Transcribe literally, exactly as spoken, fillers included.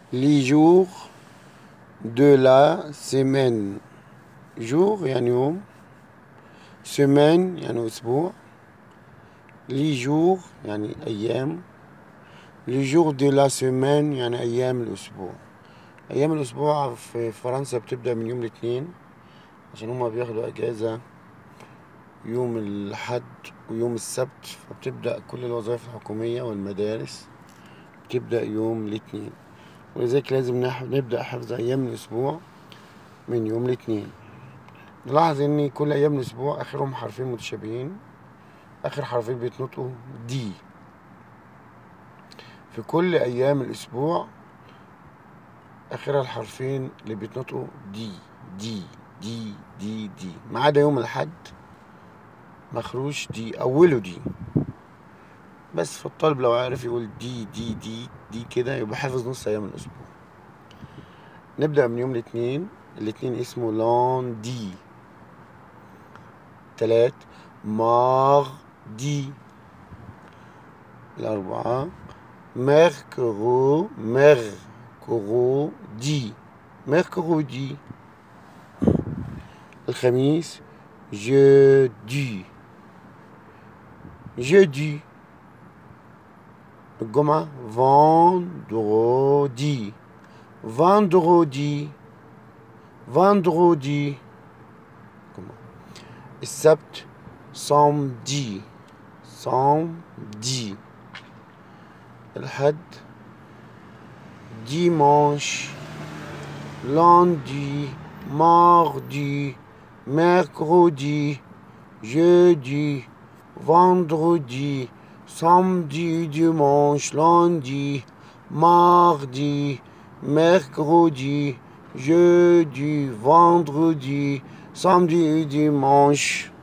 les jours de la semaine. jour يعني يوم، semaine يعني أسبوع، les jours يعني أيام، les jours de la semaine يعني أيام الأسبوع. أيام الأسبوع في فرنسا بتبدأ من يوم الاثنين، عشان هما بياخدوا أجازة يوم الأحد ويوم السبت، فبتبدأ كل الوظائف الحكومية والمدارس بتبدأ يوم الاثنين، ولذلك لازم نح- نبدأ حفظ أيام الأسبوع من يوم الاثنين. نلاحظ إن كل أيام الأسبوع آخرهم حرفين متشابهين، آخر حرفين بيتنطقوا دي. في كل أيام الأسبوع آخرها الحرفين اللي بيتنطقوا دي دي دي دي دي، ما عدا يوم الأحد مخروش دي، أوله دي بس. فالطالب لو عارف يقول دي دي دي دي كده يبقى حافظ نص أيام الأسبوع. نبدأ من يوم الاثنين. الاثنين اسمه لاندي. تلات ماردي. الأربعة ميركرو ميركرودي ميركرودي. الخميس جودي جودي. الجمعة فاندرودي فاندرودي فاندرودي. السبت سامدي سامدي. الحد dimanche, lundi, mardi, mercredi, jeudi, vendredi, samedi, dimanche, lundi, mardi, mercredi, jeudi, vendredi, samedi et dimanche.